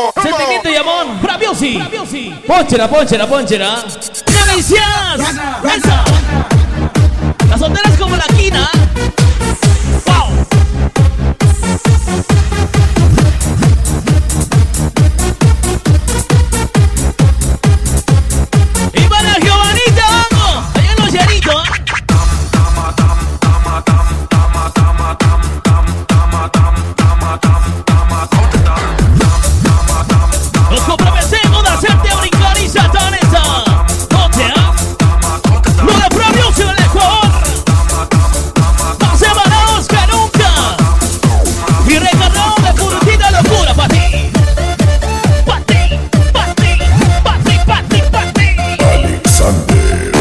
Sentimiento y amor. Braviosi. Pónchela. ¡Delicias! ¡Esa! Las solteras como la quina. ¡Wow! Y para Giovanita, allá en los llanitos. Nos comprometemos de hacerte brincar y saltar esa noche, lo de Braviosi del Ecuador. Más emanados que nunca. Y recargado de purita locura para ti. Pa' ti. Alexander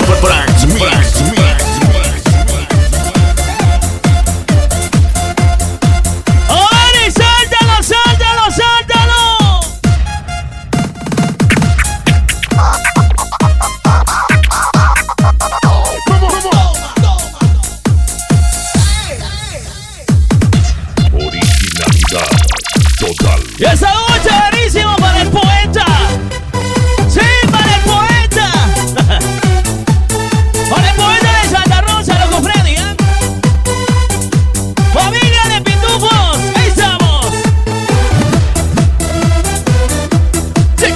¡Ay, sáltalo! originalidad total. Y esa noche buenísimo para el poeta. Sí, para el poeta. Para el poeta de Santa Rosa, loco Freddy, ¿eh? Familia de Pitufos, ahí estamos. Sí.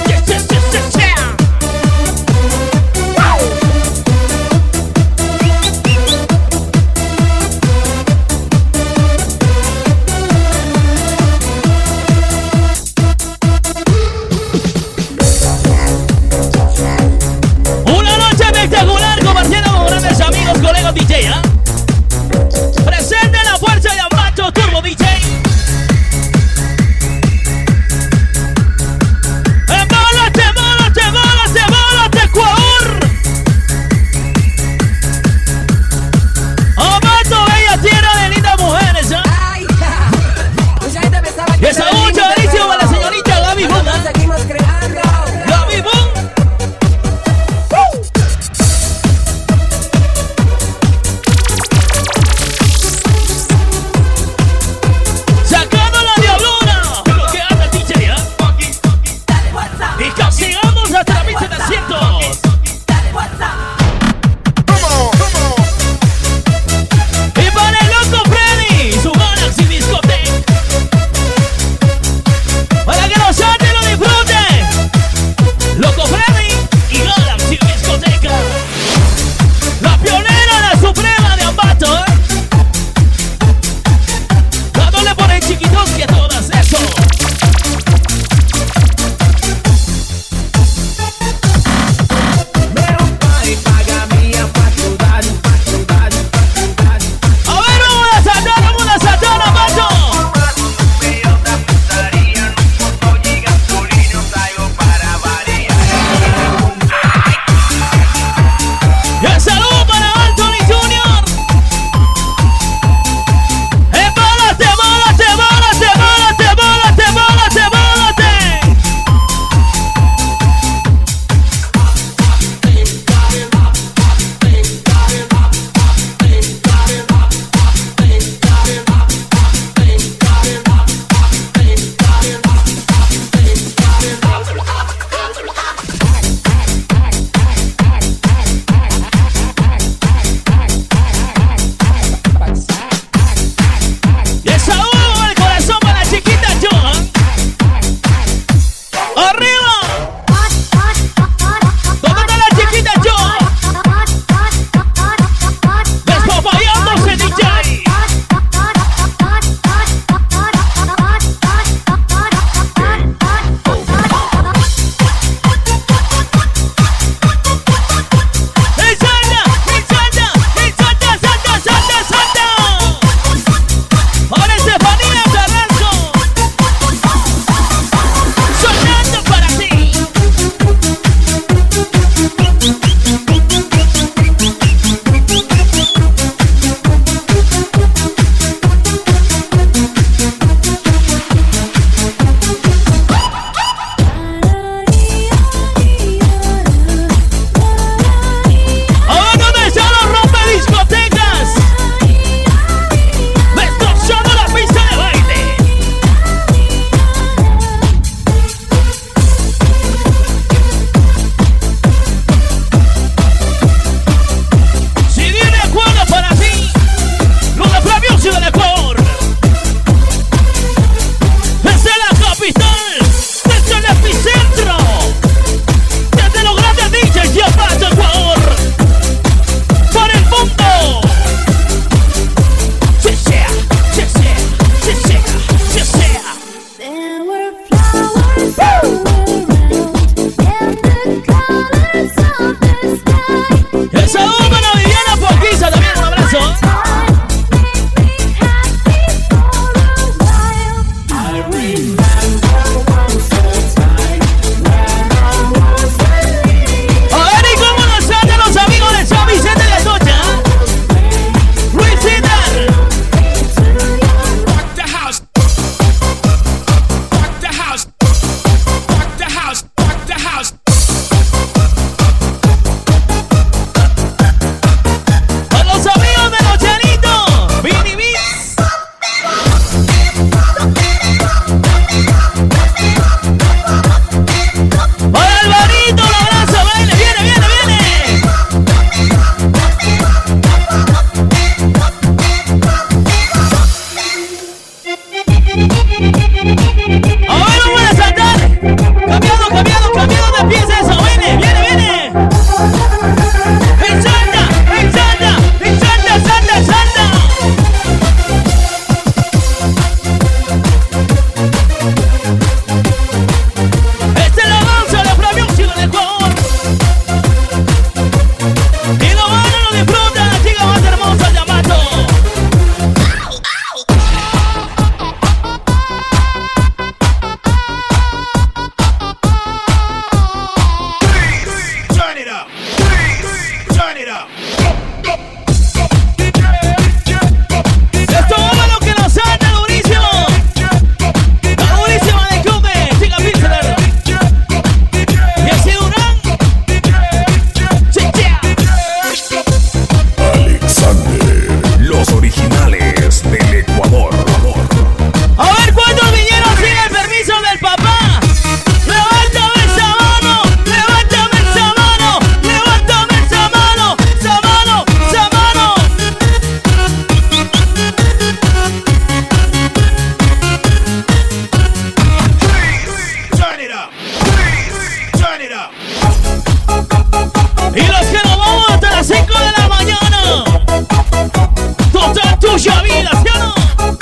Y los que nos vamos hasta las 5 de la mañana. Total tuya vida, ¿sí o no?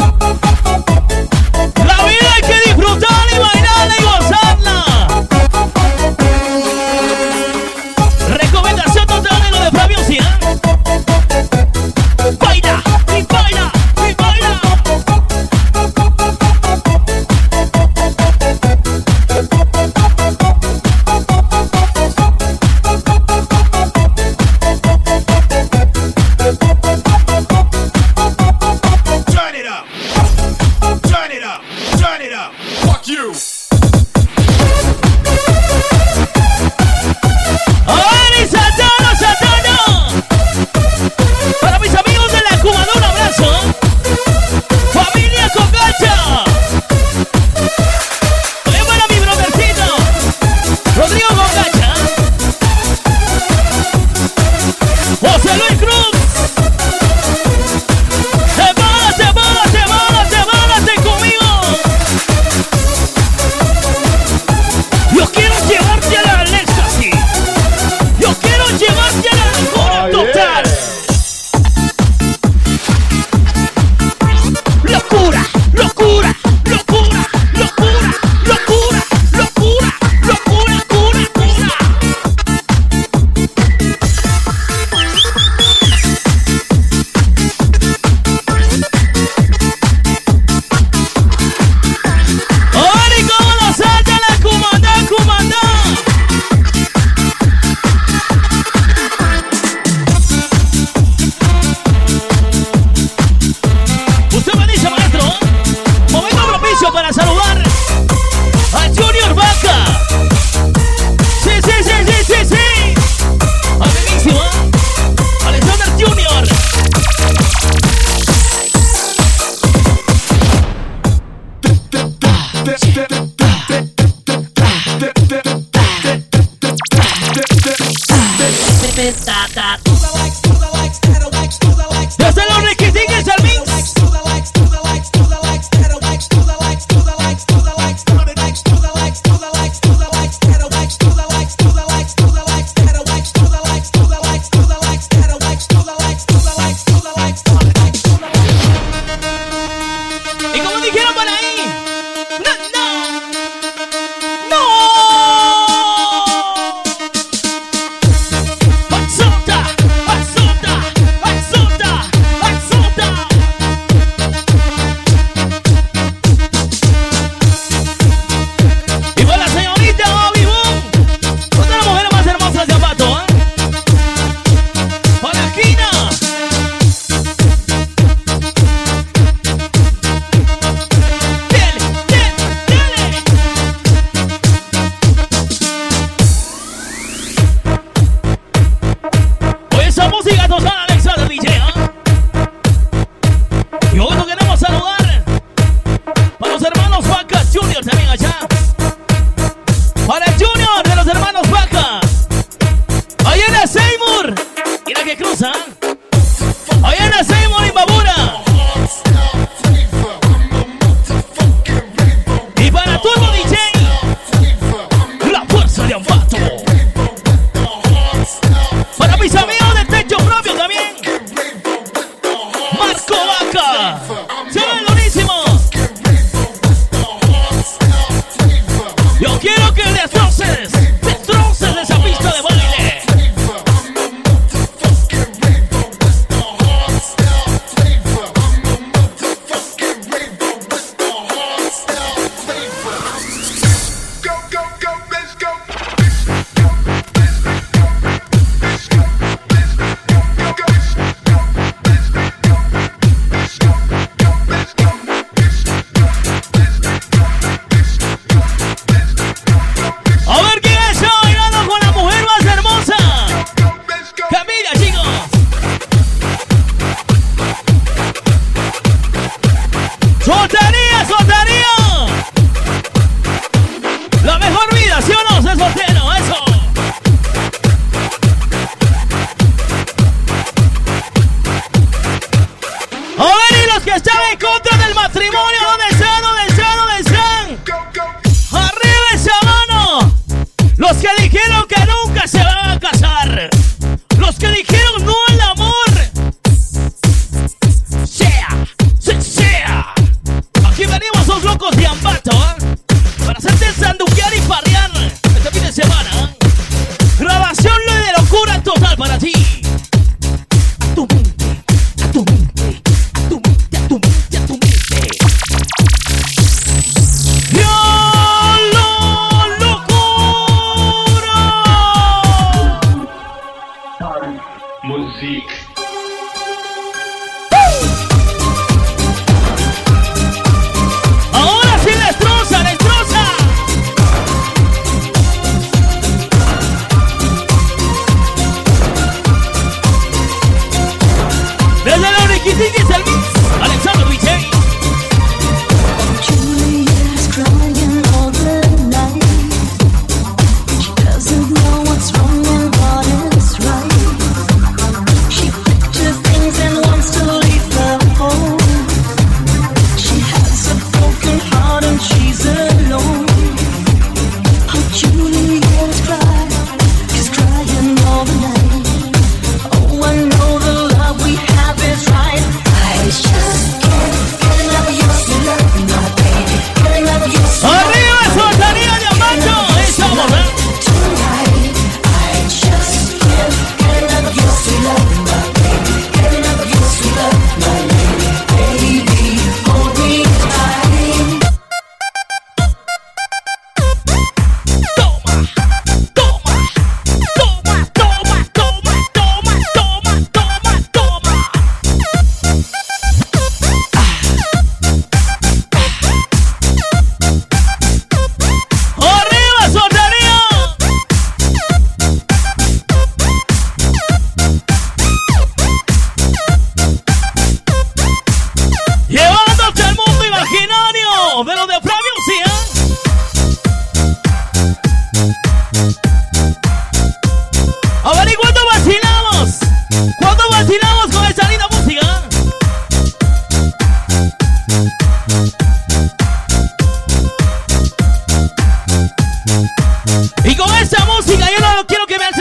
La vida hay que disfrutarla y bailarla y gozarla. Recomendación total de lo de Fabio Cian. Baila y baila y baila. Turn it up. Turn it up. Turn it up. Fuck you. ¡Ay, Satana, Satana! Para mis amigos de la Cubana, un abrazo. Familia Cocacha. Es para mi brothercito Rodrigo Cocacha. José Luis Cruz. Te vas conmigo.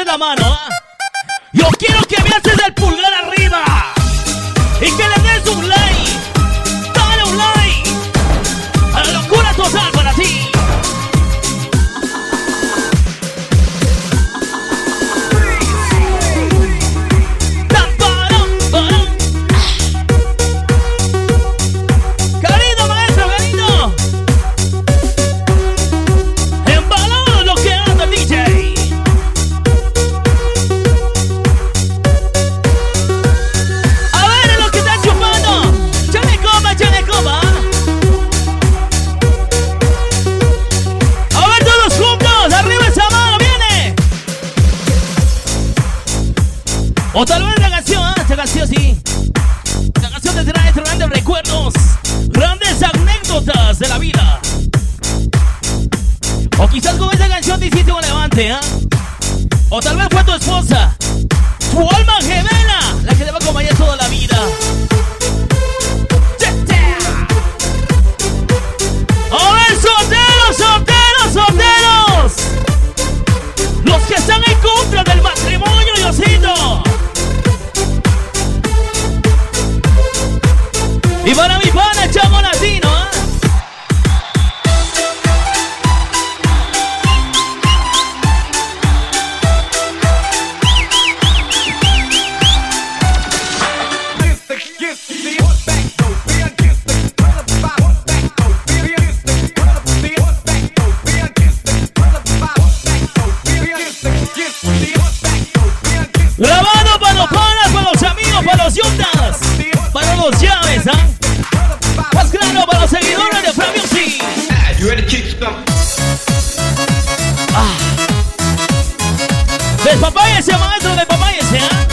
la mano, ¿eh? Yo quiero que me haces el pulgar arriba y que le des un like. Dale un like a la locura total para ti. Querido maestro, querido, embalado lo que anda el DJ. O tal vez la canción, esta canción sí. La canción te trae grandes recuerdos, grandes anécdotas de la vida. O quizás con esa canción te hiciste un levante, ¿eh? O tal vez fue tu esposa, tu alma gemela, la que te va a acompañar toda la vida. ¡A ver, solteros, solteros, solteros! Los que están en contra del matrimonio, Diosito. Y para mi pana, chamo latino, ¿eh? Grabado para los panas, para los amigos, para los yuntas, para los llaves, ¿ah? Más claro para los seguidores de Fran Music. Despapáyese, maestro, despapáyese, ¿ah?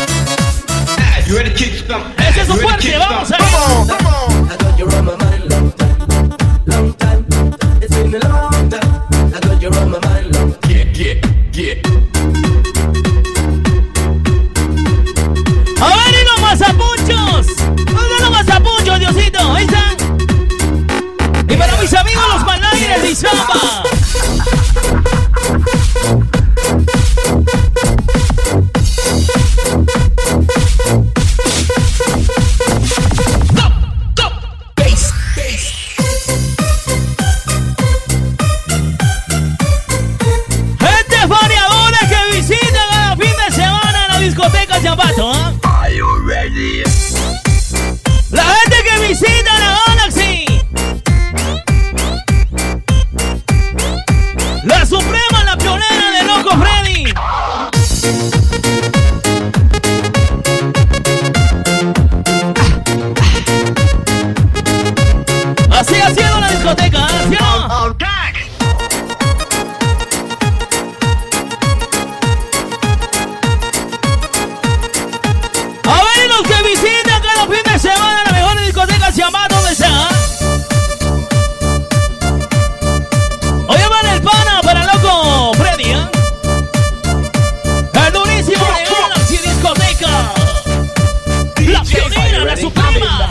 Ese es su fuerte, vamos a ver. A ver, y los mazapunchos. ¿Dónde los mazapunchos, Diosito? Ahí están. Y para mis amigos los managers de Izapa. Gente variadora que visitan cada fin de semana en la discoteca Champato, ¿eh? La gente que visita la Galaxy, la Suprema, la pionera de Loco Freddy. Así ha sido la discoteca, ¿sí o no? A ver, los que visitan cada fin de semana la mejor discoteca se llama ¿dónde está? Oye, van el pana para Loco Freddy, ¿eh? El durísimo de Galaxy Discoteca, la pionera, la Suprema.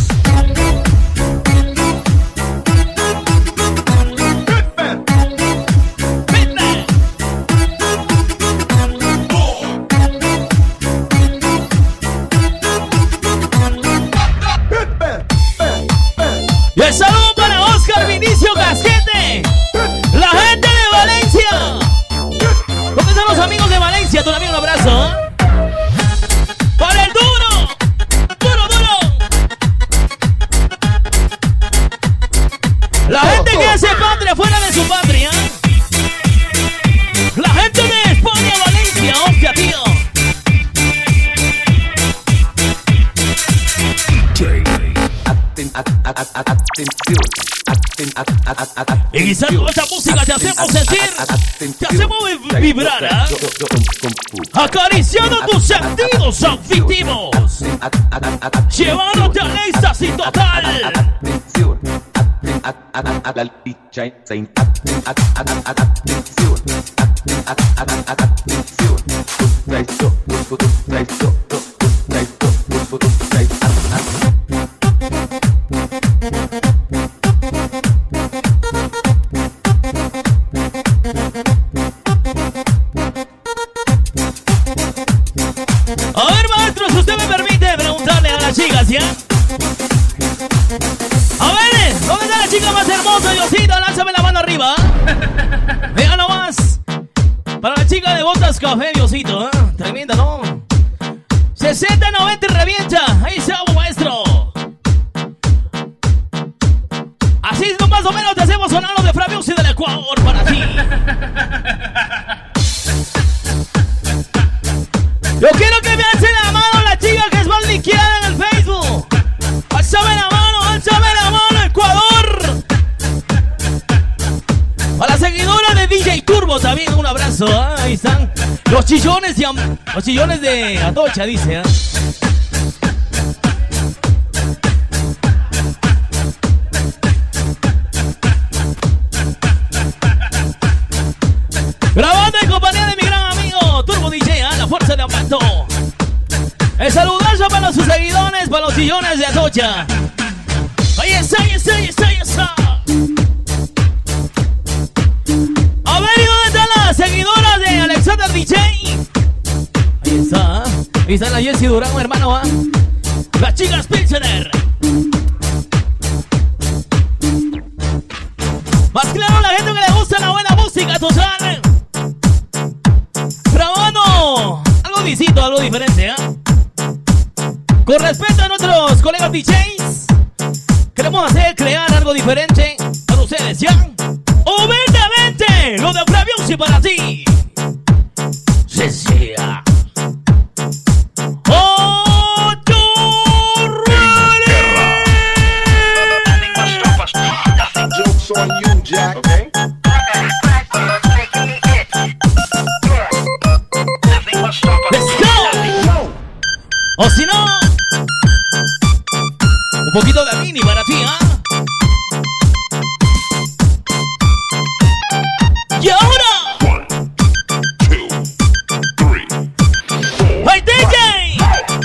Y el saludo para Oscar Vinicio Casquete, la gente de Valencia. ¿Dónde están los amigos de Valencia? Tú también un abrazo, ¿eh? Para el duro, duro, duro. La gente que hace patria fuera de su patria. La gente de España, Valencia, hostia, tío. Y quizás con esta música te hacemos sentir, te hacemos vibrar, ¿eh? Acariciando tus sentidos auditivos, llevándote al éxtasis total. Para la chica de botas café, Diosito, ¿eh? Tremenda, ¿no? 60-90 revienta. Ahí estamos, maestro. Así es, más o menos te hacemos sonar los de Fra Music del Ecuador para ti. Yo quiero que me alce la mano la chica que es más linkeada en el Facebook. Alzame la mano, Ecuador. A la seguidora de DJ Turbo también un abrazo. Ahí están los chillones de Atocha, dice. Grabando en compañía de mi gran amigo Turbo DJ, la fuerza de Ambato. El saludazo para sus seguidores, para los chillones de Atocha. Ahí está. A ver, ¿y dónde están las seguidoras de Alexander DJ? Ahí está. Ahí está la Jessie Durán, hermano. Las chicas Pilsener. Más claro, la gente que le gusta la buena música, tú sabes. Grabando algo distinto, algo diferente, Con respeto a nuestros colegas DJs, queremos crear algo diferente para ustedes, ¿ya? Humildemente, lo de Fra Music para ti. Sí. Oh, you're ready. Joke's on you, Jack. Okay. Let's go. O si no, un poquito de mini para ti, Y ahora, 1, 2, 3. ¡hey, DJ!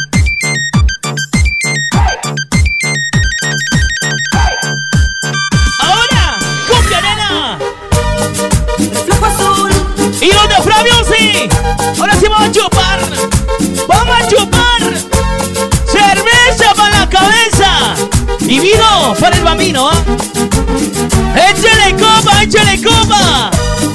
Ahora, cumbia, nena. Reflejo azul. Y los de Fra Music. Ahora sí vamos a chupar. Cerveza para la cabeza. Y vino para el bambino, Échale copa.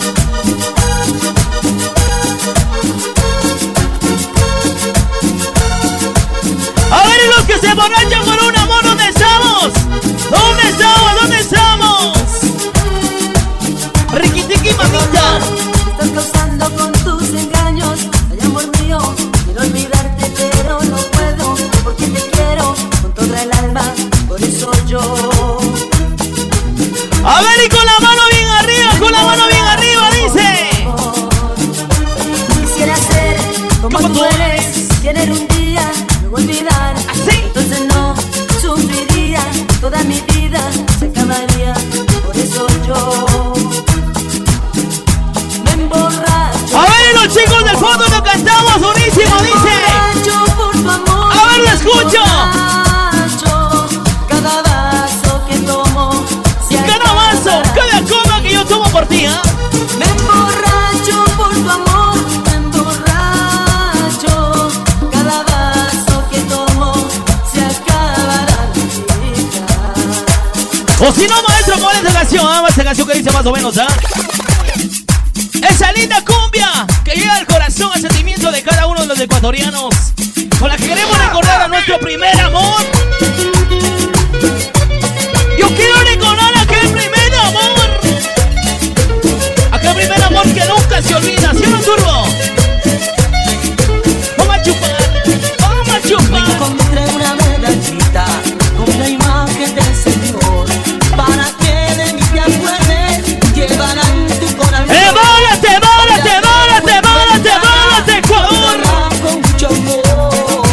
A ver, y los que se emborrachan por un amor, ¿dónde estamos? ¿Dónde estamos? Riquitiqui, mamita. Estás causando con tus engaños. Ay, amor mío, quiero olvidarte, pero no puedo. Porque te quiero con toda el alma. Por eso yo. A ver, y con la mano bien arriba, dice. Quisiera ser como tú eres. Tener un día, luego olvidar. ¿Así? Entonces no sufriría. Toda mi vida se acabaría. Por eso yo me emborracho. A ver, y los chicos del fondo lo cantamos buenísimo, dice. Por tu amor. A ver, lo escucho. Cada vaso que tomo. Cada copa que yo tomo por ti, Me emborracho por tu amor. Me emborracho. Cada vaso que tomo se acabará mi vida. O si no, maestro, ¿cuál es la canción? Esta canción que dice más o menos, Esa linda cumbia que llega al corazón, al sentimiento de cada uno de los ecuatorianos, con la que queremos recordar a nuestro primer amor. Yo quiero recordar aquel primer amor que nunca se olvida, ¿sí o no, Turbo? Vamos a chupar. Encontré una medallita con la imagen del Señor, para que de mí te acuerdes, llevarán tu corazón. ¡Bólate, Ecuador! Con mucho amor.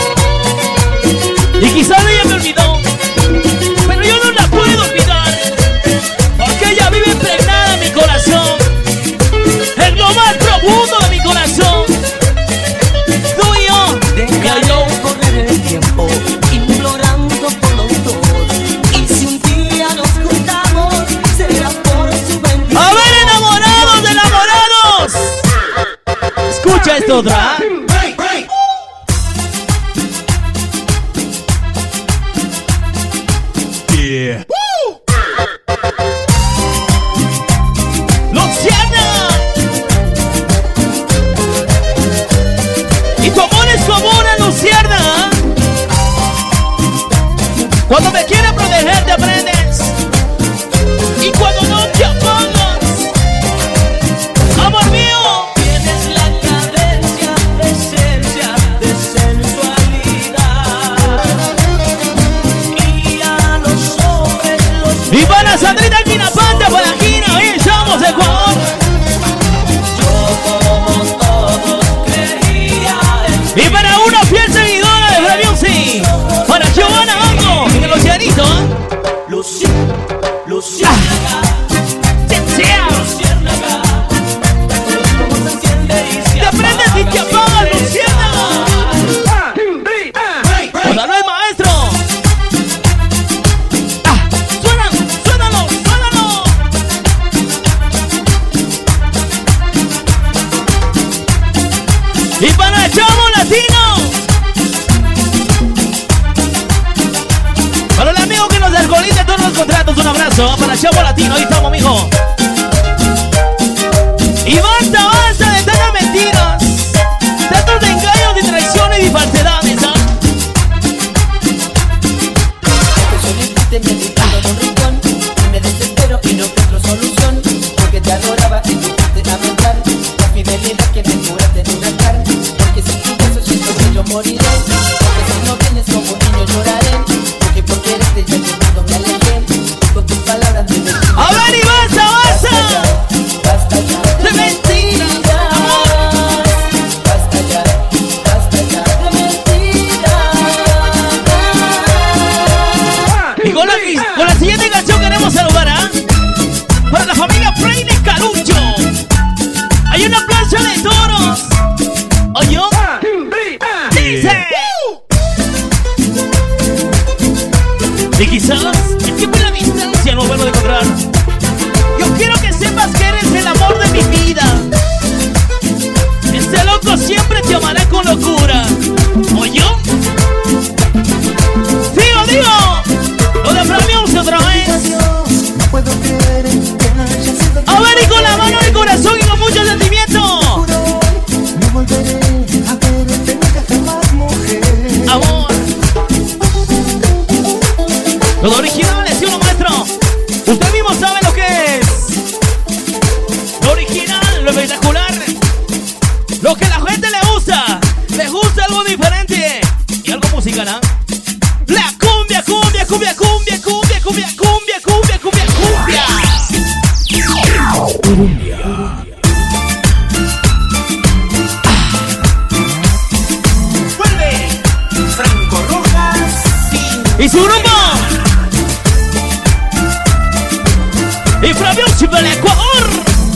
Y quizás ella me olvidó, pero yo no la puedo olvidar, porque ella vive impregnada en mi corazón, en lo más profundo de mi corazón. Tú y yo, Déjalo correr el tiempo, implorando por los dos. Y si un día nos juntamos, será por su bendición. a ver, enamorados. Escucha esto otra. Yeah. Luciana. abrazo para Chavo Latino. Ahí estamos, mijo. Y basta, basta de tantas mentiras, tantos de engaños, de traiciones y falsedades, ¿ah? Te me gritando en un rincón, me desespero y no encuentro solución, porque te adoraba y me hiciste lamentar la fidelidad que me juraste en un altar, porque sin tu beso siento que yo moriré, porque si no vienes como un niño lloraré, porque eres de ya llamado me alejé, con tus palabras me metí. A ver y basta, basta. Basta ya De mentiras, basta ya de mentiras. y con la siguiente canción queremos saludar, ¿ah? Para la familia Frey de Caruncho. Hay una plancha de toros. Oye, dice. Y quizás el tiempo y la distancia no vuelvo a encontrar. Yo quiero que sepas que eres el amor de mi vida. Este loco siempre te amará con locura. Oye, digo, lo de Framius otra vez. No puedo creer que haya sido A ver, y con la mano en el corazón y con mucho sentimiento. no volveré a verte nunca jamás, mujer. Amor. Los originales, ¿sí o no, maestro? Usted mismo sabe lo que es. Lo original, lo espectacular. Lo que la gente le gusta. Le gusta algo diferente. Y algo musical, ¿ah? La cumbia, cumbia, cumbia, cumbia, cumbia, cumbia, cumbia, cumbia, cumbia, cumbia. Vuelve Franco Rojas. Y su grupo. Y Framius del Ecuador.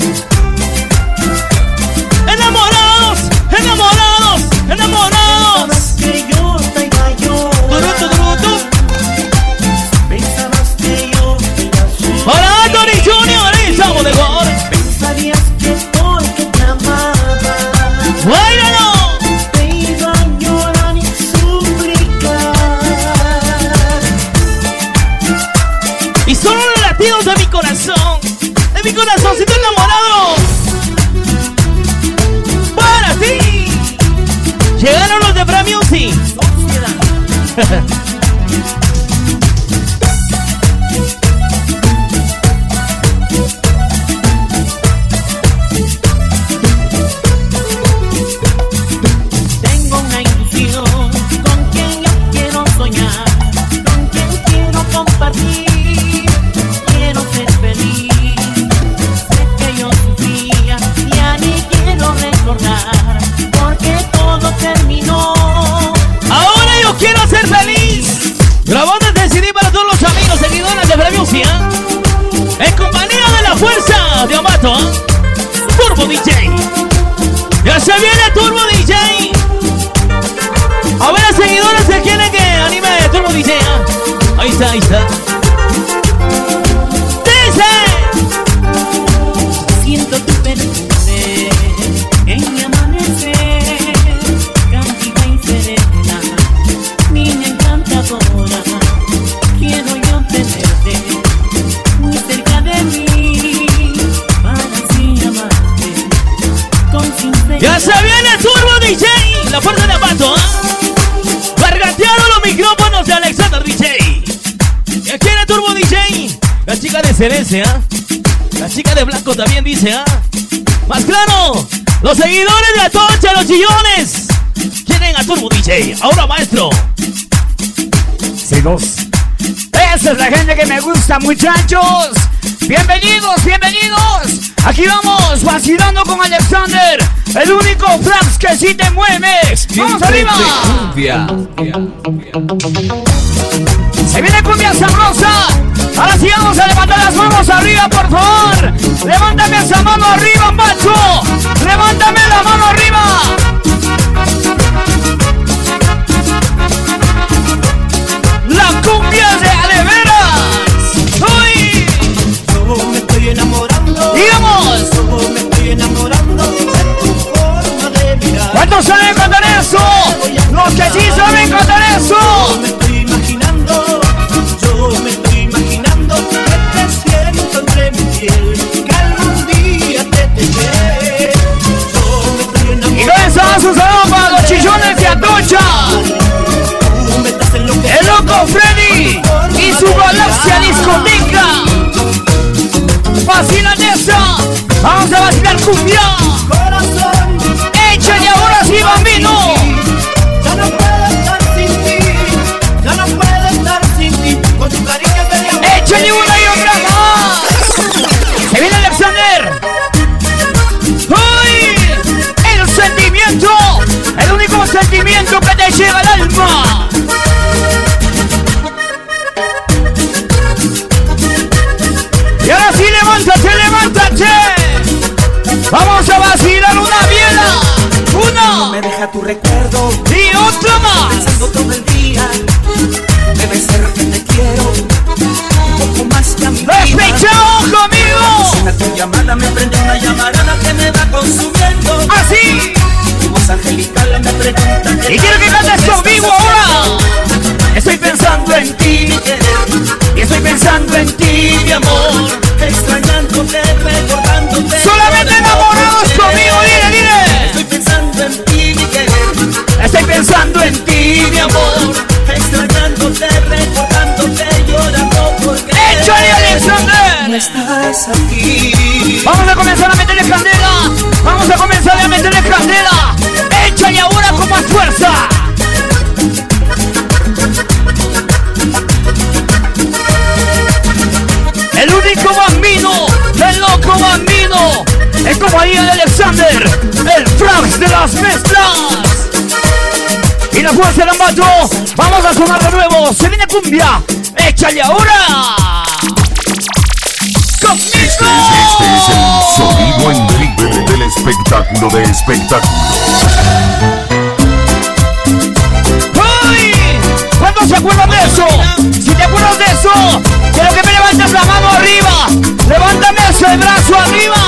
Enamorados, enamorados, enamorados. Que yo te mayor, Turutu, turutu. pensabas que yo te nací. Para Anthony Junior y Chavo de Gol. Pensarías que porque te amaba ¡Báilalo! te iba a llorar y suplicar. Y solo los latidos de mi corazoncito enamorado. Para ti. Llegaron los de Framius. Tengo una ilusión con quien yo quiero soñar, con quien quiero compartir, quiero ser feliz. Sé que yo sufría, ya ni quiero recordar, porque todo terminó. Ahora yo quiero ser feliz. Grabando el CD para todos los amigos seguidores de Framius, ¿ah? En compañía de la fuerza de Amato, ¿ah? Turbo DJ. Ya se viene Turbo DJ. A ver, seguidores, ¿se quieren que anime Turbo DJ? ¿Ah? Ahí está, ahí está. Dice. Siento tu perfume en mi amanecer, cándido y serena, niña encantadora. Quiero yo tenerte muy cerca de mí, para así amarte con sinceridad. Ya se viene Turbo DJ. La fuerza de Amato, ¿ah? Garganteando los micrófonos de Alexander DJ. ¿Ya quiere Turbo DJ? La chica de Cerece, ¿ah? La chica de blanco también dice, ¿ah? Más claro, los seguidores de Atocha, los chillones, quieren a Turbo DJ. Ahora, maestro. C2. Esa es la gente que me gusta, muchachos. Bienvenidos, bienvenidos. Aquí vamos, vacilando con Alexander, el único flax que sí te mueves. ¡Vamos arriba! Se viene cumbia sabrosa. Ahora sí vamos a levantar las manos arriba, por favor. Levántame esa mano arriba, macho. Levántame la mano arriba. La cumbia de adeveras. ¡Uy! Yo me estoy enamorando, Digamos. yo me estoy enamorando de tu forma de mirar. ¿Cuántos saben cantar eso? Los que sí saben cantar eso. Yo me estoy imaginando que te vacilar cumbia. Corazón, Échale ahora sí, bambino. ya no puedo estar sin ti, ya no puedo estar sin ti, con tu cariño te llamo. Échale una y otra más. Se viene Alexander. ¡Uy! El sentimiento, el único sentimiento que te llega al alma. Y ahora sí, levántate, levántate. Vamos a vacilar una biela. No me Una deja tu recuerdo, y otra más. pensando todo el día. Debe ser que te quiero un poco más que a mi vida. ¡Despechado conmigo! Suena tu llamada, me prende una llamarada que me va consumiendo. Así. Tu voz angelical me pregunta. Y quiero que cantes conmigo ahora. Estoy pensando en ti, mi querer, y estoy pensando en ti, mi amor. extrañándote, recordándote. Solamente enamorados conmigo, dile, dile. Estoy pensando en ti, mi querer, Estoy pensando en ti, mi amor. extrañándote, recordándote, llorando porque ¡Échale, Alexander! no estás aquí. Vamos a comenzar a meterle candela. Vamos a comenzar a meterle candela. Échale ahora con más fuerza. El único bambino, el loco bambino. Es como ahí el Alexander, el Frax de las mezclas. Y la fuerza del ambato. Vamos a sonar de nuevo. Se viene cumbia. Échale ahora. Este es el sonido en vivo del espectáculo de espectáculos. ¡Ay! ¿Cuántos se acuerdan de eso? Si te acuerdas de eso, quiero que me levantes la mano arriba. Levántame ese brazo arriba.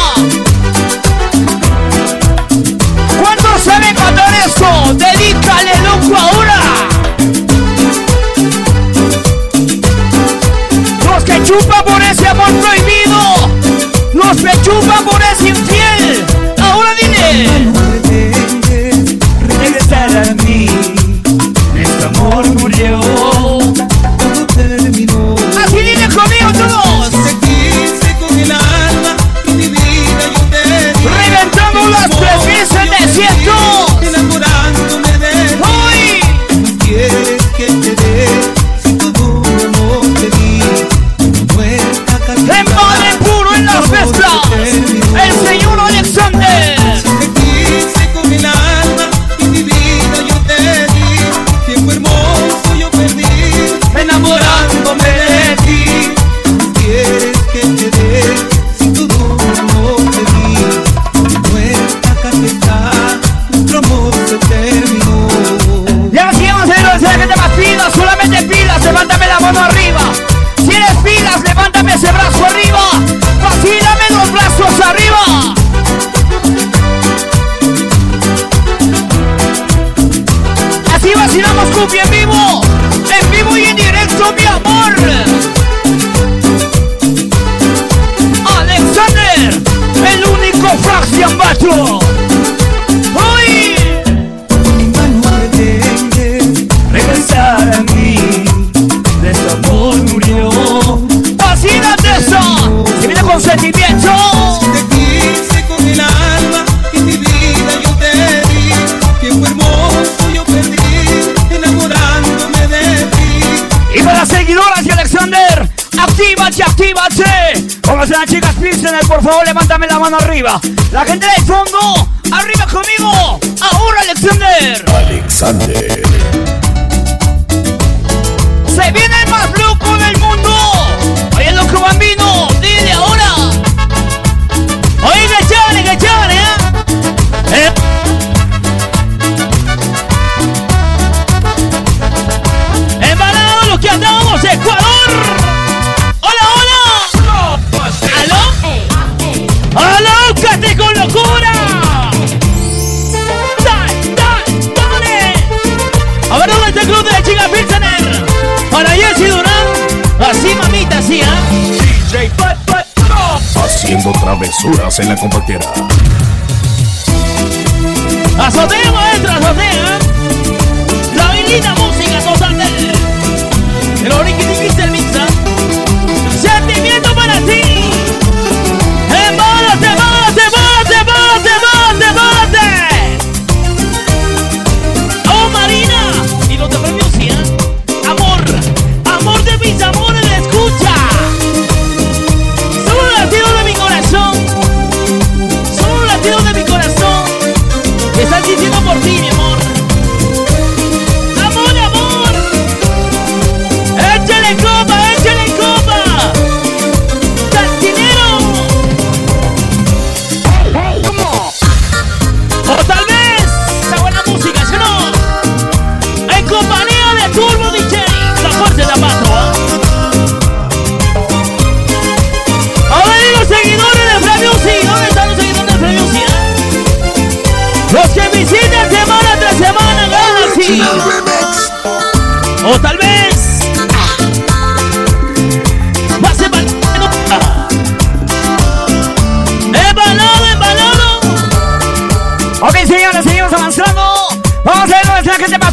¿Cuántos saben cantar eso? Dedícale, loco, ahora. Los que chupan por ese amor prohibido. Los que chupan por ese infiel. Ahora dile. Regresar a mí. Este amor murió. Así dile conmigo todos. Reventando las 3700. ¡Uy! En madre puro en las mezclas. El señor Alexander. Enamorándome de ti. Quieres que te dé si tu amor te di. Muerta casi está, nuestro amor se terminó. Y así vamos a ir a hacer que te más pilas. Solamente pilas, levántame la mano arriba. Si eres pilas, levántame ese brazo arriba. Vacílame los brazos arriba. Así vacilamos cumbia en vivo. En vivo y en directo, mi amor. Alexander, el único Frax de Ambato. ¡Uy! Regresar a mí, de su amor murió. ¡Vacílate esa! ¡Se viene con sentimiento! Te quise con el alma y mi vida yo te di. Tiempo hermoso yo perdí, enamorándome de ti. Y para las seguidoras de Alexander, actívate, actívate. Como sean las chicas Pilsener, por favor, levántame la mano arriba. La gente del fondo, arriba conmigo. Ahora, Alexander. Alexander. Se viene el más loco del mundo. Oye, loco bambino, dile ahora. Oye, que chévere, ¿eh? Embalados los que andamos, Ecuador. Hola, hola. ¿Aló? ¡Alócate con locura! ¡Dale! A ver, ¿dónde está el club de la chica Pilsener? Para Jessy Durán. Así, mamita, así, ¿ah? DJ haciendo travesuras en la compactera. Azotea, maestra, azotea. La linda música total. El original el mixa. Sentimiento para ti. ¡Embálate, embálate, embálate!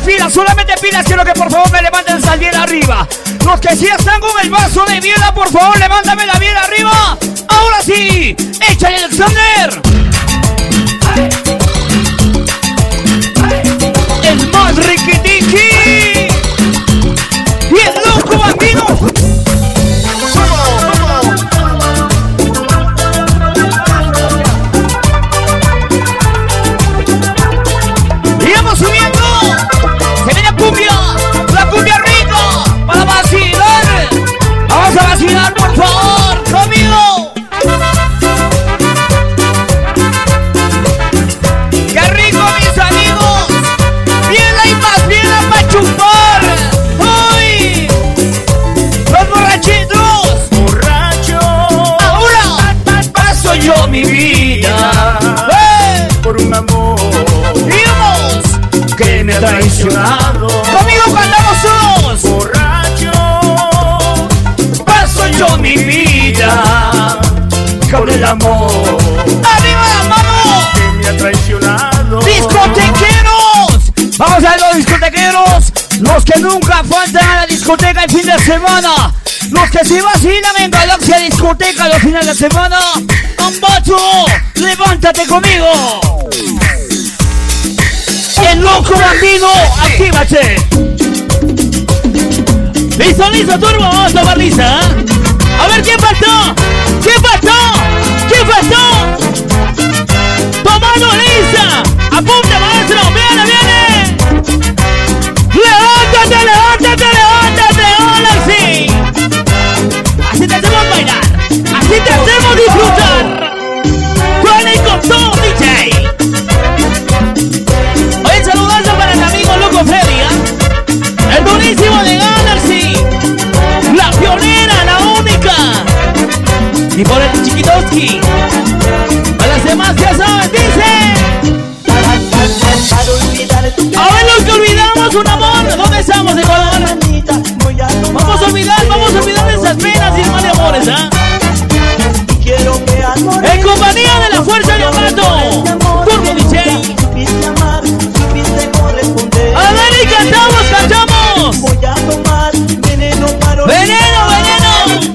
solamente pilas, quiero que por favor me levanten esa biela arriba. Los que sí están con el vaso de biela, por favor, levántame la biela arriba. Ahora sí, échale, Alexander. El más riquitiqui y el loco bambino. Y vamos subiendo. Se viene cumbia, la cumbia rica para vacilar. Vamos a vacilar, por favor, conmigo. ¡Qué rico, mis amigos! ¡Biela y más biela para chupar! ¡Uy! ¡Los borrachitos! Borracho, ¡Ahora paso yo mi vida! por un amor ¡Digamos! ¡Que me ha traicionado! ¡Conmigo cantamos todos! borracho, ¡Paso yo mi vida! ¡Con el amor! ¡Arriba la mano! que me ha traicionado. ¡Discotequeros! Vamos a ver los discotequeros. Los que nunca faltan a la discoteca el fin de semana. Los que se vacilan en Galaxia Discoteca los fines de semana. ¡Ambacho! ¡Levántate conmigo! ¡El loco bambino! ¡Actívate! ¡Listo, listo, turbo! ¡Vamos a tomar lista! A ver, ¿quién faltó? ¿Quién faltó? ¿Quién faltó? ¡Tomando lista! ¡Apunta, maestro! ¡Viene, viene! ¡Levántate, levántate, levántate! ¡Hola, sí! Así te hacemos bailar. Así te hacemos disfrutar. ¡Con el control, DJ! Hoy saludazo para el amigo Loco Freddy, ¿eh? El buenísimo de Galaxy. La pionera, la única. Y por el chiquitoski. A las demás ya saben, dice. A ver, los que olvidamos un amor. ¿Dónde estamos, Ecuador? Vamos a olvidar esas penas y el mal de amores, ¿ah? En compañía de la fuerza de Amato, Turbo DJ. A ver, y cantamos, cantamos. Veneno, veneno.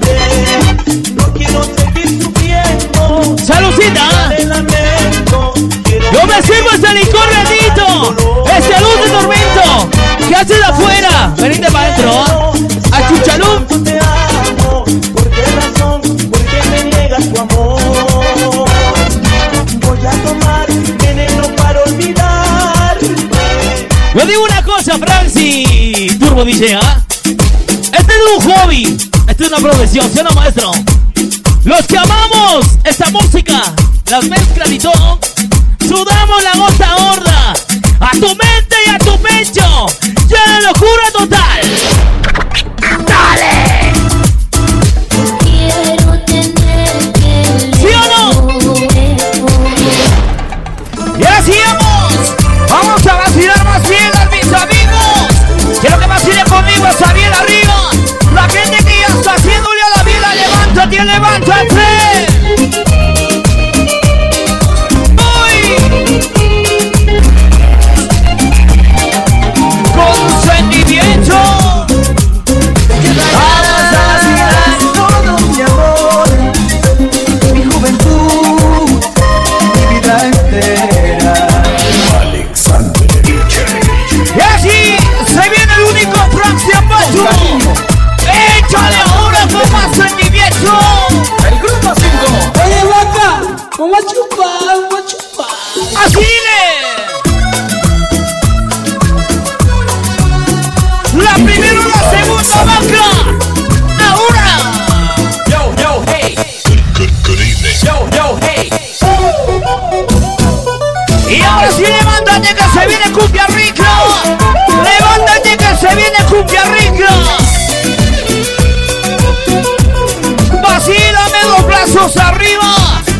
Saludcita. Yo me sirvo este licor bendito, este luz de tormento. ¿Qué haces de afuera? Venite para adentro, ¿eh? A Chuchalú. Te amo, ¿por qué razón? ¿Por qué me niegas tu amor? Voy a tomar veneno para olvidar. Yo digo una cosa, Francis, Turbo DJ, ¿ah? Este es un hobby, este es una profesión, ¿sí o no, maestro? Los que amamos esta música, las mezclas y todo, sudamos la gota gorda a tu mente y a tu pecho, ya la locura total. ¡Dale! ¿Sí o no? Y así vamos a vacilar más bielas, mis amigos. Quiero que vacile conmigo esa biela arriba. La gente que ya está haciéndole a la biela, levántate, levántate. Con un sentimiento vamos a vacilar todo mi amor, mi juventud, mi vida entera. y así se viene el único Francia Pacho. Échale ahora con más sentimiento. El grupo 5. Oye, vaca, vamos a chupar, vamos a chupar. Así dile. La primera y la segunda vaca. Ahora. Yo, yo, hey. Good evening. Yo, yo, hey. Y ahora sí, levántate que se viene cumbia rica. Levántate que se viene cumbia rica. Vacílame los brazos arriba.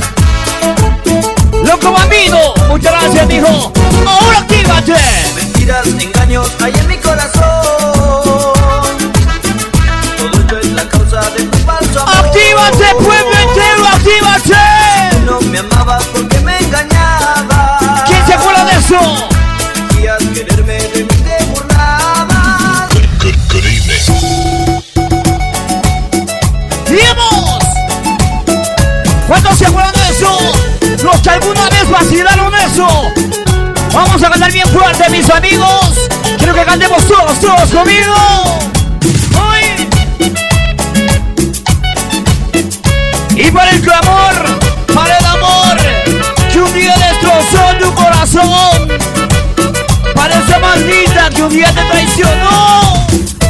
Loco bambino, muchas gracias, mijo. Ahora actívate. Mentiras, engaños hay en mi corazón. Todo esto es la causa de tu falso amor. Actívate, pueblo entero, actívate. No me amabas porque me engañabas. ¿Quién se acuerda de eso? Querías quererme, de mí te burlabas. vacilaron eso. Vamos a cantar bien fuerte, mis amigos. Quiero que cantemos todos conmigo. ¡Uy! Y para el clamor, para el amor que un día destrozó tu corazón, para esa maldita que un día te traicionó.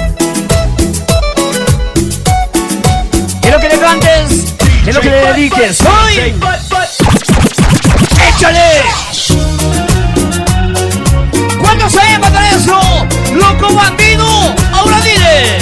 Quiero que le cantes, quiero que le dediques. ¡Uy! ¡Échale! ¿Cuándo se llama para eso? ¡Loco bandido! ¡Ahora dile!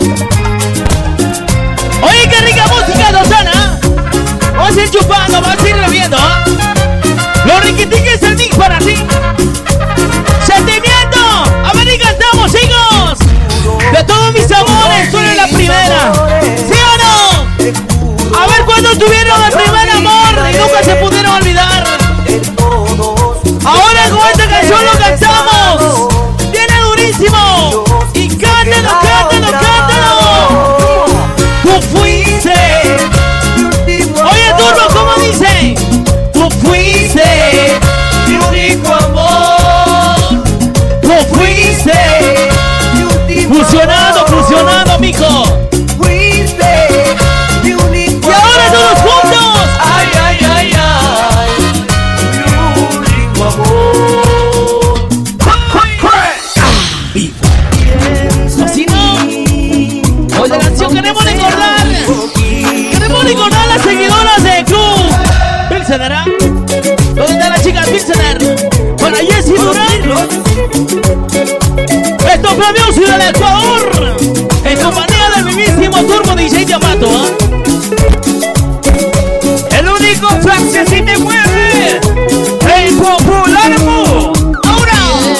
Oye, qué rica música, Dosana. Vamos a ir chupando, vamos a ir bebiendo, ¿eh? Los riquitiques el mix para ti. ¡Sentimiento! A ver y cantamos, chicos. De todos mis amores, tú eres la primera. ¿Sí o no? A ver cuándo tuvieron el primer amor y nunca se pudieron olvidar. Ahora con esta canción lo cantamos. Viene durísimo. Y cántalo, cántalo, cántalo. Tú fuiste. Oye, Turbo, ¿cómo dice? Tú fuiste mi único amor. Tú fuiste. Fusionado, mijo. Fuiste mi único Y ahora todos juntos. Ay, ay, ay, ay. Mi único amor. Así no. Hoy la canción queremos recordar a las seguidoras de Club Pilsener. ¿Dónde están las chicas Pilsener? Para Jessy Durán. Esto fue Music del Ecuador, en compañía del mismísimo Turbo DJ Yamato, ¿eh? El único flash que sí te mueve, el popular Mu. Ahora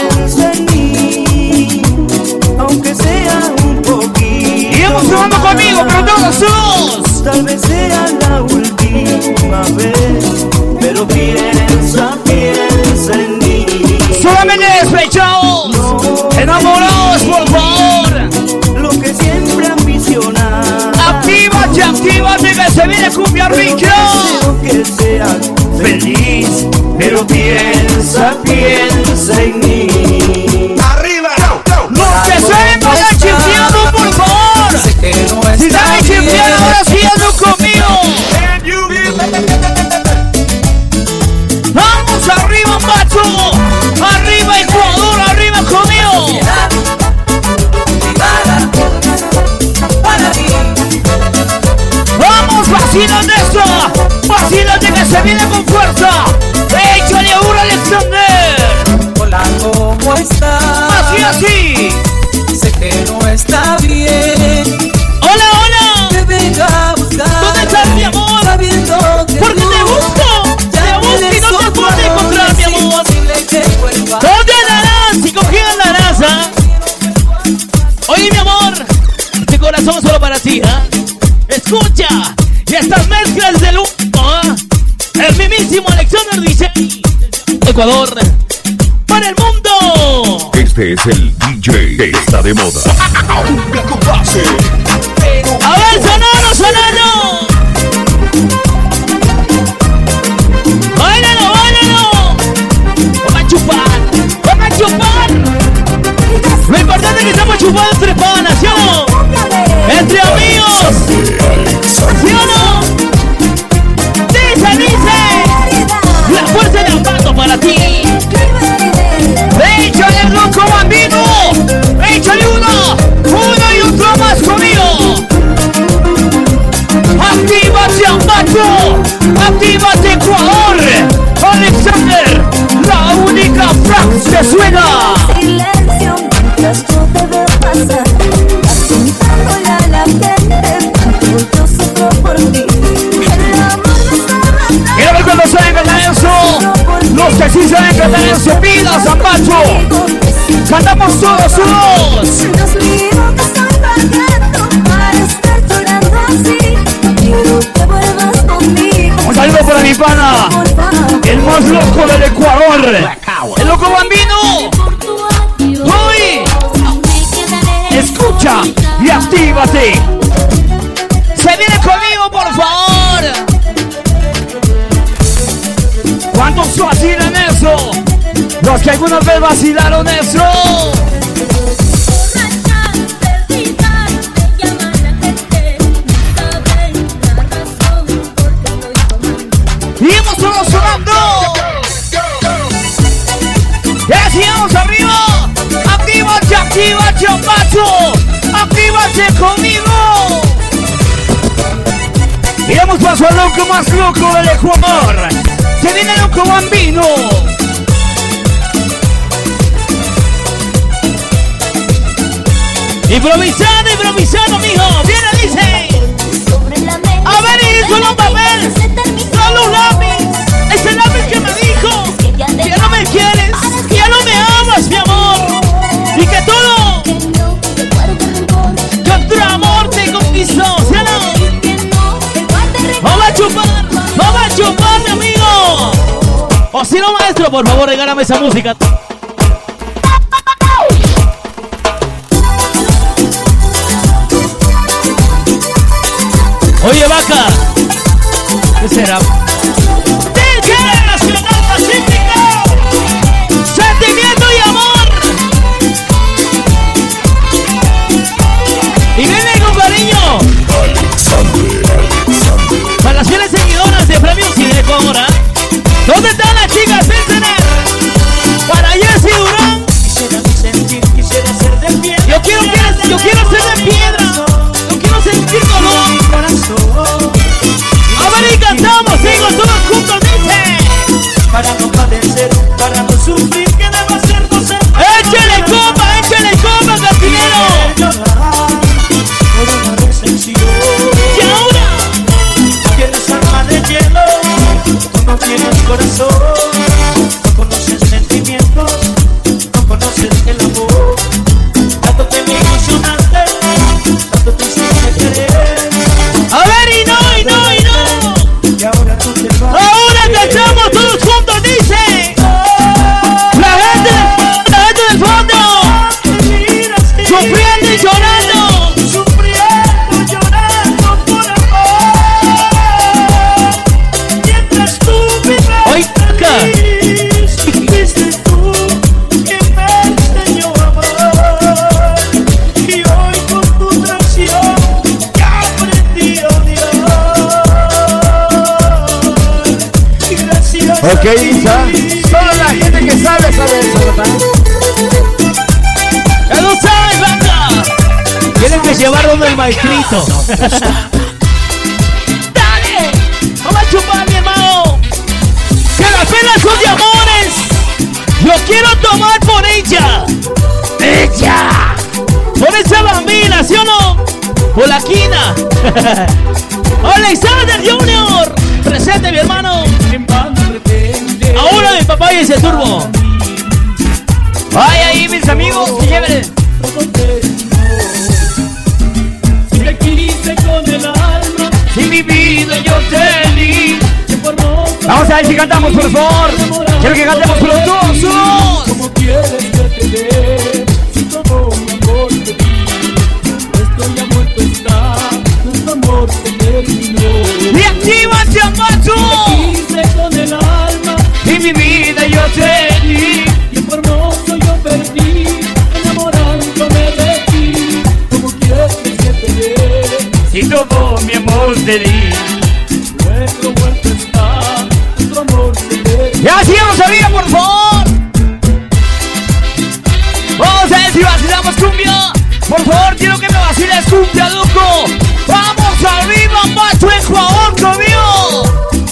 Aunque sea un poquito. y emocionando conmigo, pero todos somos. Tal vez sea la última vez, pero piensa en mí. Solamente despechados, enamorados, por favor. Lo que siempre ambicionas. Actívate que se viene cumbia rica. Deseo que seas feliz, pero piensa en mí. Arriba. Los que saben bailar chifliando, por favor. Sé que no Si está saben chifliar, ahora sí hazlo conmigo. Vamos arriba, macho. Arriba, Ecuador, arriba conmigo. Vamos, vacílate esto. Vacílate que se viene con fuerza. Échale a Alexander. Hola, ¿cómo estás? Así. Sé que no está bien. Hola. Te venga a buscar. ¿Dónde estás, mi amor? Sabiendo que Porque te busco. Te busco y no te puedo encontrar, mi amor. ¿Dónde andarás? Si cogí andarás, ¿ah? Oye, mi amor, este corazón solo para ti, ¿ah? Escucha, y estas mezclas de lujo, ¿ah? El mismísimo Alexander DJ, Ecuador, para el mundo. Este es el DJ que está de moda. A ver, sonalo. Báilalo. Vamos a chupar. Lo importante es que estamos chupando entre panas, ¿sí o no? Entre amigos, ¿sí o no? Dice. La fuerza de Ambato para ti. Échale el loco bambino. Échale uno y otro más conmigo. Actívate, Ambato. Actívate, Ecuador. Alexander, la única frax que suena. Silencio mientras yo te veo pasar, apuntándole a la gente, tanto yo sufro por ti. El amor me está matando. Quiero ver cuando saben cantar eso. Los que sí saben cantar eso, pidas a Pacho. Cantamos todos juntos. Dios mío, te estoy pagando para estar llorando así. Quiero que vuelvas conmigo. Un saludo para mi pana, Por favor. el más loco del Ecuador, el loco bambino. Hoy, escucha y actívate. Se viene conmigo, por favor. ¿Cuántos vacilan eso? Los que alguna vez vacilaron eso. Y hemos todos sonando. Y sigamos arriba. Actívate, actívate, macho. Actívate conmigo. Y damos paso al loco más loco del Ecuador. Se viene el loco bambino. Improvisando, improvisando, mijo. Viene, dice. A ver, y solo un papel. Solo un lápiz. Ese lápiz que me dijo que ya no me quieres, que ya no me amas, mi amor. Y que todo que otro amor te conquistó, ¿sí o no? Vamos a chupar, mi amigo. O si no, maestro, por favor, regálame esa música. Oye, vaca, ¿qué será? ¡DJ Nacional Pacífico! ¡Sentimiento y amor! Y viene con cariño para las fieles seguidoras de Premios y de Ecuador. ¿Dónde están las chicas del cenar? Para Jessy Durán. Quisiera ser de piedra. Yo quiero ser de piedra. Yo quiero sentir dolor. A ver y cantamos, digo, todos juntos, dice. Para no padecer, para no sufrir, que debo hacer cosas. Échale copa, cantinero. Por una decepción. Y ahora Tienes alma de hielo, tú no tienes corazón. No conoces sentimientos, no conoces el amor. Tanto te me ilusionaste, tanto te hiciste querer. a ver, y no. Y ahora tú te vas. Ahora cantamos todos juntos, dice. La gente del fondo. Sufriendo y llorando. Sufriendo, llorando por amor. Mientras tú vives Oiga. feliz, fuiste tú quien me enseñó a amar. Y hoy con tu traición ya aprendí a odiar. Gracias Ok, a ti. Isa. Solo la gente que sabe eso, ¿verdad? Ya lo sabes, vaca. Tienen que llevar donde el maestrito. Dale. Vamos a chupar, mi hermano. Que las penas son de amores. Yo quiero tomar por ella. Ella. Por esa bambina, ¿sí o no? Por la quina. Alexander Junior. Presente, mi hermano. Ahora mi papá y ese turbo. Ay, ahí, mis amigos, que lleven. Te quise con el alma, Si mi vida yo te di. que por no Vamos a ver si cantamos, por favor. Quiero que cantemos por los dos. como quieres que te dé, si todo mi amor te di, esto ya muerto está, nuestro amor se terminó. Y actívate, macho. Quise con el alma, Y mi vida yo te di. y por hermoso yo perdí, enamorándome de ti, como quieres que te dé, Si todo mi amor te di. nuestro muerto está, nuestro amor se terminó. Ya sigamos arriba, por favor. Vamos a ver si vacilamos cumbia. Por favor, quiero que me vaciles cumbia, loco. Vamos arriba, macho, Ecuador conmigo.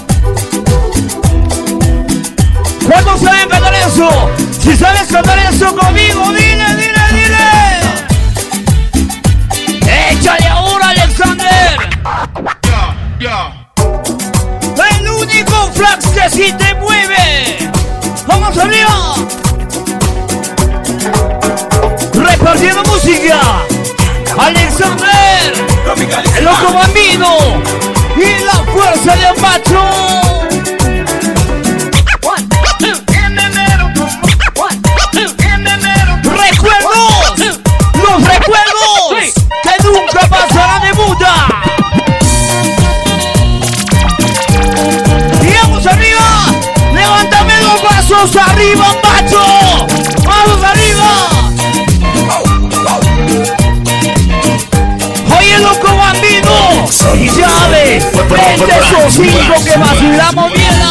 ¿Cuántos saben cantar eso? Si sabes cantar eso conmigo, dile. Échale ahora, Alexander. El único flax que sí te mueve. Vamos arriba. Repartiendo música. Alexander, el loco bambino y la fuerza de macho. Recuerdos, los recuerdos que nunca pasarán de moda. Y vamos arriba, levanta ¡Manos arriba, macho! ¡Manos arriba! ¡Oye, loco bambino! ¡Y llave! ¡Vente esos 5 que vacilamos bien!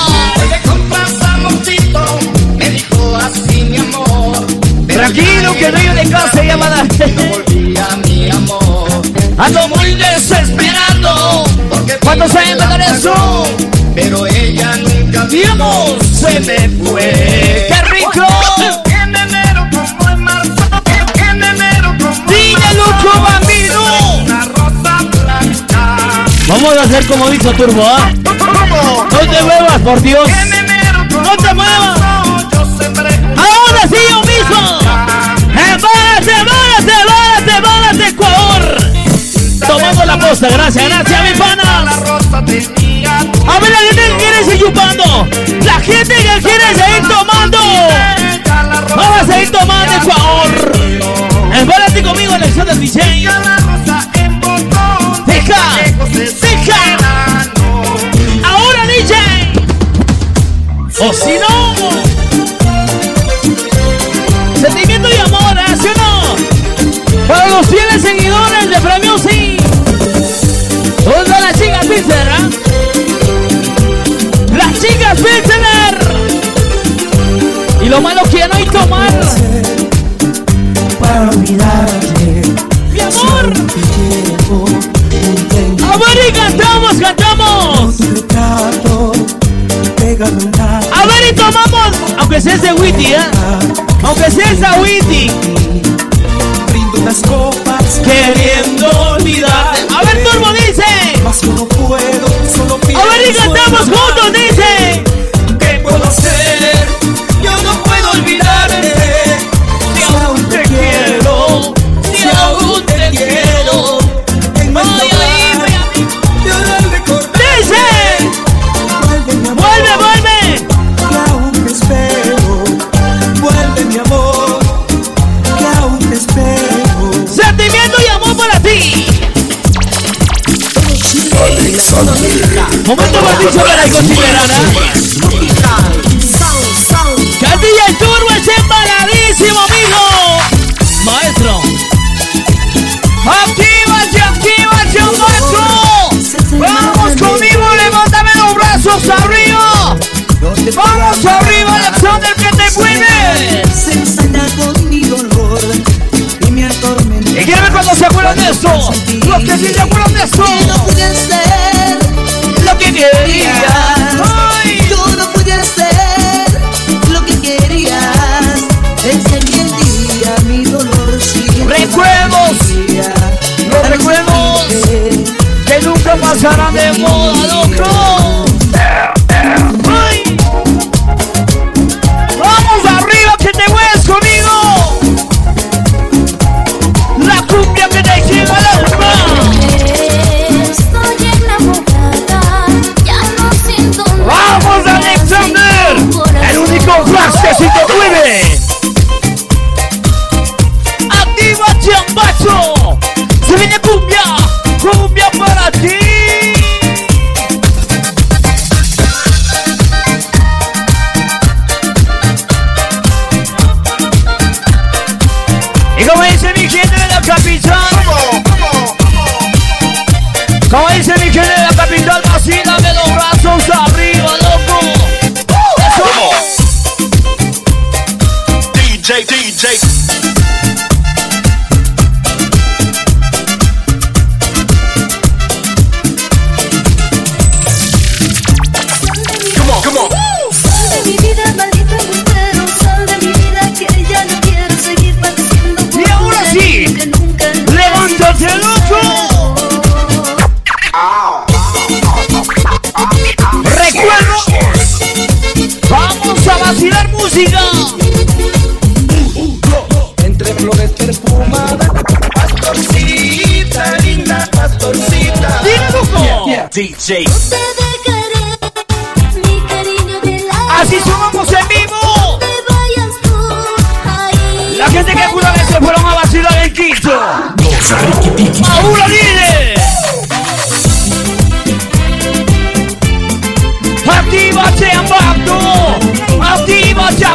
Tranquilo que no hay de casa llamada. Ando muy desesperado. Cuando se me da eso, pero ella nunca digamos se me fue. ¡Qué rico! ¡Dile, loco bambino! Vamos a hacer como dice Turbo, ¿ah? No te muevas, por Dios. No te muevas. Ahora sí yo mismo. ¡Bárate, Ecuador! Tomando la posta, gracias, mi pana. A ver, la gente que quiere seguir chupando. La gente que quiere seguir tomando. Vamos a seguir tomando, Ecuador. Embárate conmigo en la elección del DJ. Deja. Ahora, DJ. O si no, sentimiento y amor, ¿sí o no? Para los fieles seguidores de Premio Sí. ¿Dónde están las chicas Pilsener? Las chicas Pilsener. Y lo malo que ya no hay tomar. Para olvidarte, mi amor. A ver y cantamos. A ver y tomamos, aunque sea ese witty, ¿eh? Aunque sea esa witty. Brindo unas copas queriendo olvidarte. A ver, Turbo dice. Mas no puedo, solo pienso. A ver y cantamos juntos, dice. ¿Qué puedo hacer? Yo no puedo olvidarte. Si aún te quiero, si aún te quiero. Momento más dicho para el considerana. Que el DJ Turbo es embaladísimo, amigo. Maestro. Actívate, maestro. Vamos conmigo, levántame los brazos arriba. Vamos arriba, Alexander, que te mueves. Se sana con mi dolor y me atormenta. Y quiero ver cuando se acuerdan de esto. Los que sí se acuerdan de esto. No pude hacer lo que querías. Tú no pude hacer lo que querías. Desde aquel día mi dolor sigue. Recuerdos. Los recuerdos que nunca pasarán de moda, loco. Ay. Vamos arriba, que te mueves conmigo. La cumbia que te lleva al alma. Estoy enamorada, ya no siento nada. Vamos, Alexander, el único flash que sí te mueve. Activa, chambacho. Se viene cumbia para ti. Y como dice mi gente de la capital, como dice mi gente de la capital, vacílame los brazos arriba, loco. DJ. Come on. Sal de mi vida, maldito embustero. Sal de mi vida, que ya no quiero seguir padeciendo por Y ahora una sí, niña que nunca levántate, loco. Recuerdo, vamos a vacilar música. Entre flores perfumadas, pastorcita, linda pastorcita. Dime, loco. DJ. te dejaré, mi cariño del alma. Así sonamos en vivo. Te vayas tú, ahí. La gente que alguna vez se fueron a vacilar en Quito. Aún lo viene. Actívate, Ambato. Actívate,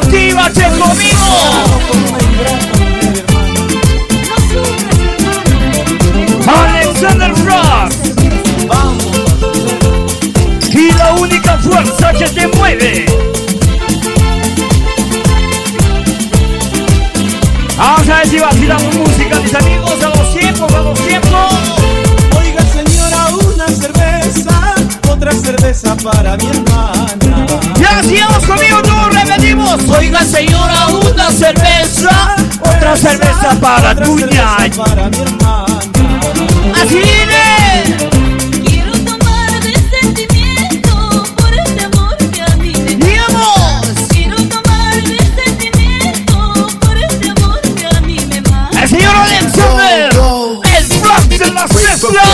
para mi hermana. Ya sigamos conmigo, todos repetimos. Oiga señora, una cerveza, otra cerveza para tu ñaña. Para mi hermana. Así viene. Quiero tomar de sentimiento por este amor que a mí me da. ¡Digamos! Quiero tomar de sentimiento por este amor que a mí me mata. El señor Alexander, el Bronx de la Cesla.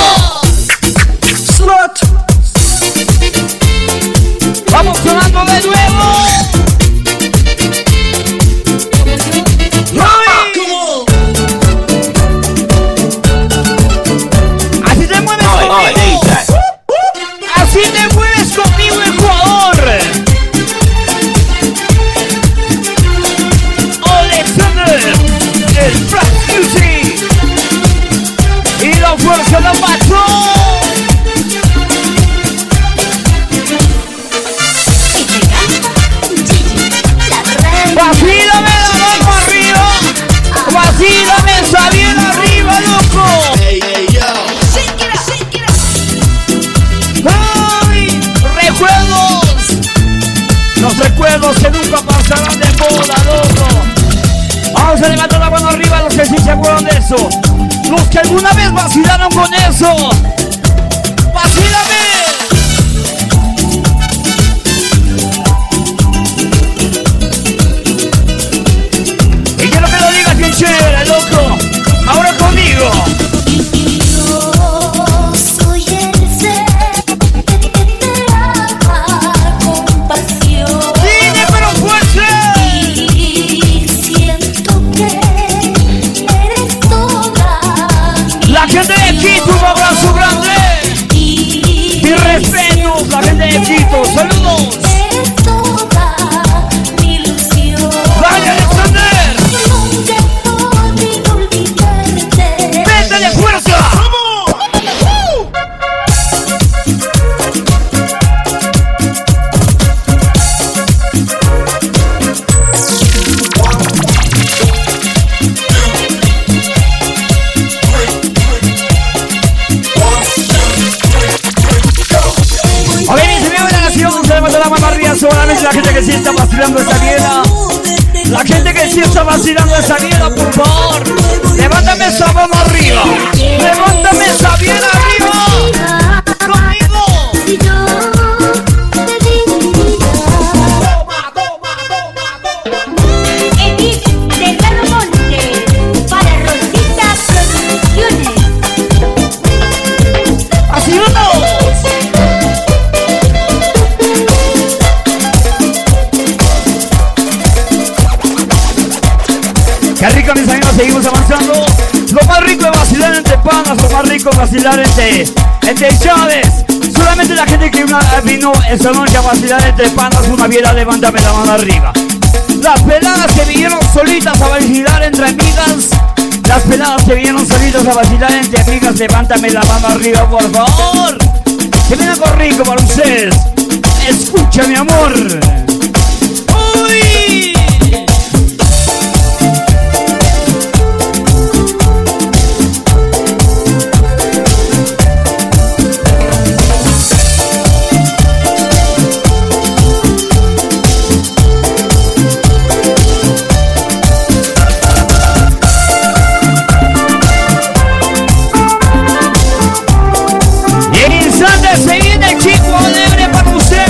Vamos sonando de nuevo. Así te mueves conmigo. Así te mueves conmigo, Ecuador. Alexander, el Black Music. Y la fuerza del patrón. Vacílame la mano arriba, vacílame esa bien arriba, loco. Ay, recuerdos, los recuerdos que nunca pasarán de moda, loco. Vamos a levantar la mano arriba los que sí se acuerdan de eso, los que alguna vez vacilaron con eso. Vacílame. Chévere, loco, ahora conmigo. Yo soy el ser que te ama con pasión. ¡Dime, pero fuerte! Y siento que eres toda La gente de Quito, un abrazo grande. mi Mi respeto, la gente de Quito, saludos. eres toda mi ilusión. ¡Dale, Alexander! ¡Métele fuerza! A ver, y se me abre la canción, se levanta la mano arriba, solamente la gente que sí está vacilando esa vida. La gente que sí está vacilando esa vida, por favor, levántame esa mano arriba. Levántame esa bien arriba. Conmigo. Si yo te diría Edith de Carlos Monte para Rosita Producciones. Así vamos. Qué rico, mis amigos, seguimos avanzando. Lo más rico es vacilar entre panas, lo más rico es vacilar entre llaves. Solamente la gente que vino esta noche a vacilar entre panas, una viera, levántame la mano arriba. Las peladas que vinieron solitas a vacilar entre amigas, las peladas que vinieron solitas a vacilar entre amigas, levántame la mano arriba, por favor. Que viene algo rico para ustedes. Escucha, mi amor. ¡Uy! Se viene el chico alegre para ustedes.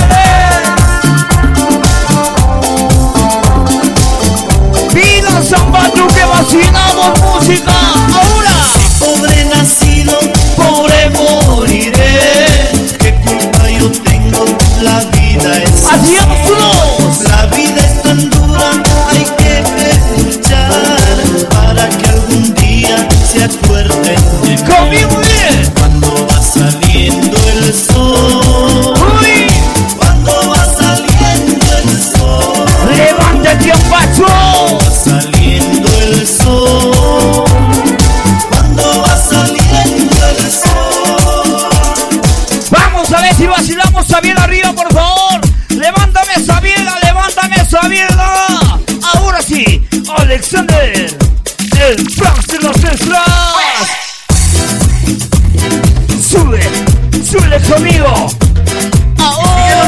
Vida Zambatu que vacinamos música. Ahora. Pobre nacido, pobre moriré. ¿Qué culpa yo tengo? La vida es Así es, la vida es tan dura, hay que luchar para que algún día se acuerden de mí. conmigo bien. Cuando va saliendo el sol, Uy. cuando va saliendo el sol, Levántate, patrón. va saliendo el sol, cuando va saliendo el sol. Vamos a ver si vacilamos esa bien arriba, por favor. Levántame esa biela, levántame esa biela. Ahora sí, Alexander, el Bronx de los Ceslas. Sube, sube conmigo. Ahora.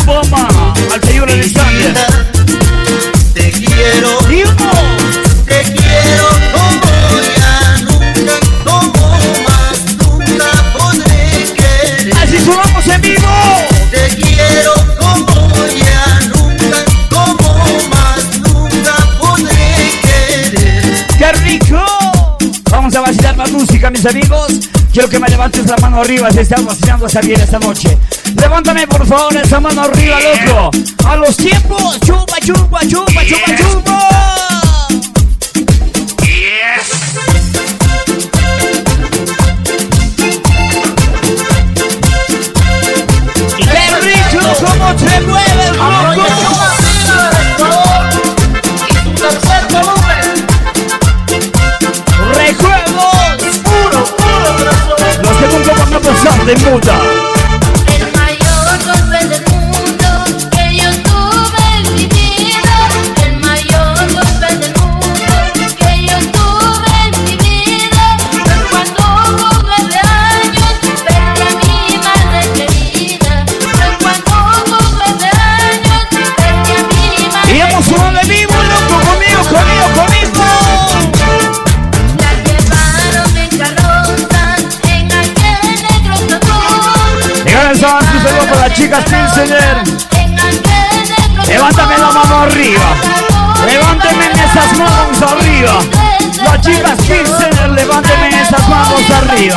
bomba al señor Alexander. Te quiero, ¡Dios! te quiero como ya nunca, como más nunca podré querer. Así sonamos en vivo. Te quiero como ya nunca, como más nunca podré querer. ¡Qué rico! Vamos a vacilar más música, mis amigos. Quiero que me levantes la mano arriba si estás vacilando esa bien esta noche. Levántame por favor esa mano arriba, loco. A los tiempos. Chupa, chupa, chupa, chupa, chupa. Yes. ¡Qué rico! ¿Cómo te mueves, loco? Recuerdos los que nunca van a pasar de moda. El mayor golpe del mundo que yo tuve en mi vida. El mayor golpe del mundo que yo tuve en mi vida. Fue cuando con 9 años perdí a mi madre querida. Fue cuando con 9 años perdí a mi madre. Y hemos sonado de vivo, loco, conmigo. La llevaron en carroza en aquel negro tractor. Llegaron esas un saludo para las chicas Pilsener. Levántame la mano arriba. Levánteme esas manos arriba. Las chicas Pilsener, levánteme esas manos arriba.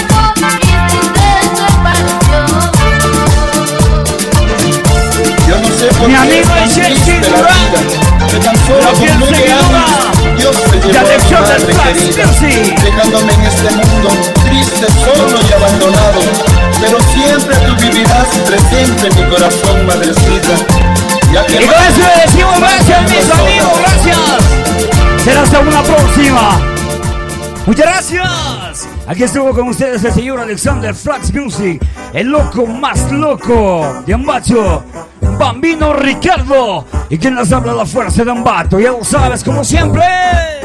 Yo no sé por Mi qué amigo es tan el Chelsea triste la Durán. vida, que tan solo La con fiel 9 seguidora años Dios se de llevó a mi Alexander madre Flax querida, Music. dejándome en este mundo triste, solo y abandonado. Pero siempre tú vivirás presente en mi corazón, madrecita. Ya que Y con eso le decimos gracias, mis amigos, gracias. Será hasta una próxima. Muchas gracias. Aquí estuvo con ustedes el señor Alexander Flax Music, el loco más loco de Ambato, Bambino Ricardo. Y quien les habla, la fuerza de Ambato. Ya lo sabes, como siempre.